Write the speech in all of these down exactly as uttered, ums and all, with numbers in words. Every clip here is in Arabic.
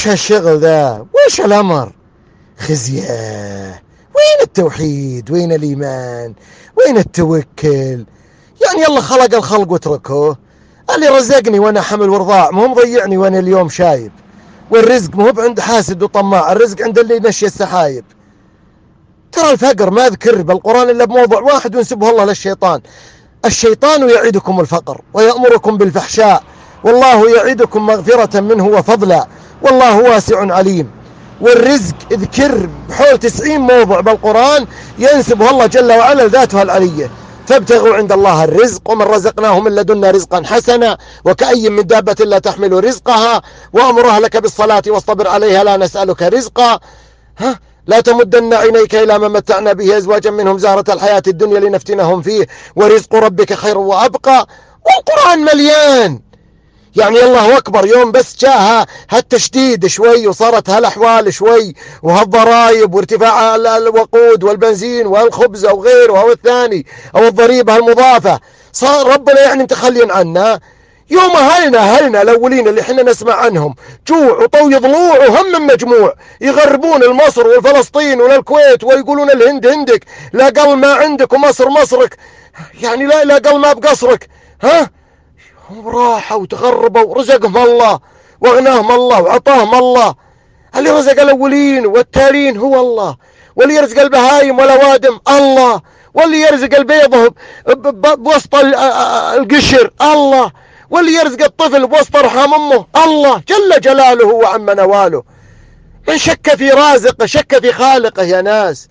وش هالشغل ذا؟ وش الأمر؟ خزيه. وين التوحيد؟ وين الإيمان؟ وين التوكل؟ يعني يلا خلق الخلق واتركه. اللي رزقني وانا حمل ورضاع مو مضيعني وانا اليوم شايب. والرزق مو عند حاسد وطماع، الرزق عند اللي نشي السحايب. ترى الفقر ما ذكر بالقرآن إلا بموضوع واحد وينسبه الله للشيطان. الشيطان يعيدكم الفقر ويأمركم بالفحشاء والله يعيدكم مغفرة منه وفضلا والله واسع عليم. والرزق ذكر بحول تسعين موضع بالقرآن ينسبه الله جل وعلا لذاته العلية. فابتغوا عند الله الرزق ومن رزقناهم من لدنا رزقا حسنا وكأي من دابة لا تحمل رزقها وأمر أهلك بالصلاة واصطبر عليها لا نسألك رزقا. ها لا تمدن عينيك إلى ما متعنا به أزواجا منهم زهرة الحياة الدنيا لنفتنهم فيه ورزق ربك خير وأبقى. والقرآن مليان. يعني الله أكبر، يوم بس جاء هالتشديد شوي وصارت هالأحوال شوي وهالضرائب وارتفاع الوقود والبنزين والخبز أو غيره أو الثاني أو الضريبة المضافة، صار ربنا يعني متخلين عنا. يوم هلنا هلنا الأولين اللي احنا نسمع عنهم جوع وطوي ضلوع وهم من مجموع يغربون المصر والفلسطين والكويت ويقولون الهند هندك لا قل ما عندك ومصر مصرك، يعني لا لا قل ما بقصرك. ها هم راحوا وتغربوا ورزقهم الله واغناهم الله وعطاهم الله. اللي رزق الأولين والتالين هو الله، واللي يرزق البهايم والأوادم الله، واللي يرزق البيض بوسط القشر الله، واللي يرزق الطفل بوسط رحم أمه الله جل جلاله وعم نواله. من شك في رازقه شك في خالقه يا ناس.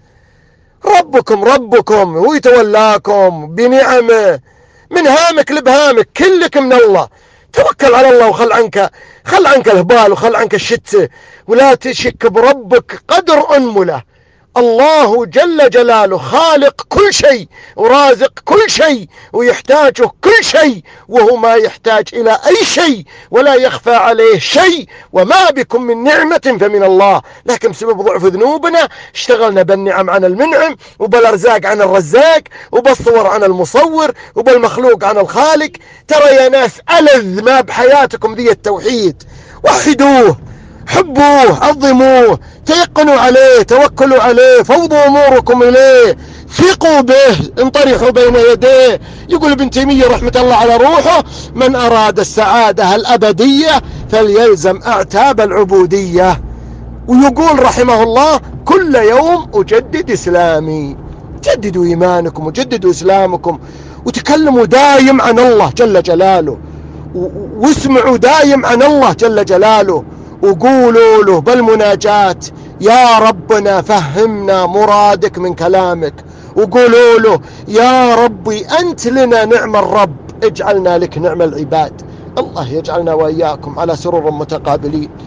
ربكم ربكم هو يتولاكم بنعمه من هامك لبهامك، كلك من الله. توكل على الله وخل عنك خل عنك الهبال وخل عنك الشتة، ولا تشك بربك قدر أنمله. الله جل جلاله خالق كل شيء ورازق كل شيء ويحتاجه كل شيء، وهو ما يحتاج إلى أي شيء ولا يخفى عليه شيء. وما بكم من نعمة فمن الله، لكن بسبب ضعف ذنوبنا اشتغلنا بالنعم عن المنعم وبالأرزاق عن الرزاق وبالصور عن المصور وبالمخلوق عن الخالق. ترى يا ناس ألذ ما بحياتكم ذي التوحيد. وحدوه، حبوه، عظموه، تيقنوا عليه، توكلوا عليه، فوضوا أموركم إليه، ثقوا به، انطرحوا بين يديه. يقول ابن تيمية رحمة الله على روحه: من أراد السعادة الأبدية فليلزم أعتاب العبودية. ويقول رحمه الله: كل يوم أجدد إسلامي. جددوا إيمانكم وجددوا إسلامكم وتكلموا دايم عن الله جل جلاله واسمعوا دايم عن الله جل جلاله وقولوا له بالمناجات: يا ربنا فهمنا مرادك من كلامك. وقولوا له: يا ربي أنت لنا نعم الرب، اجعلنا لك نعم العباد. الله يجعلنا وإياكم على سرور متقابلين.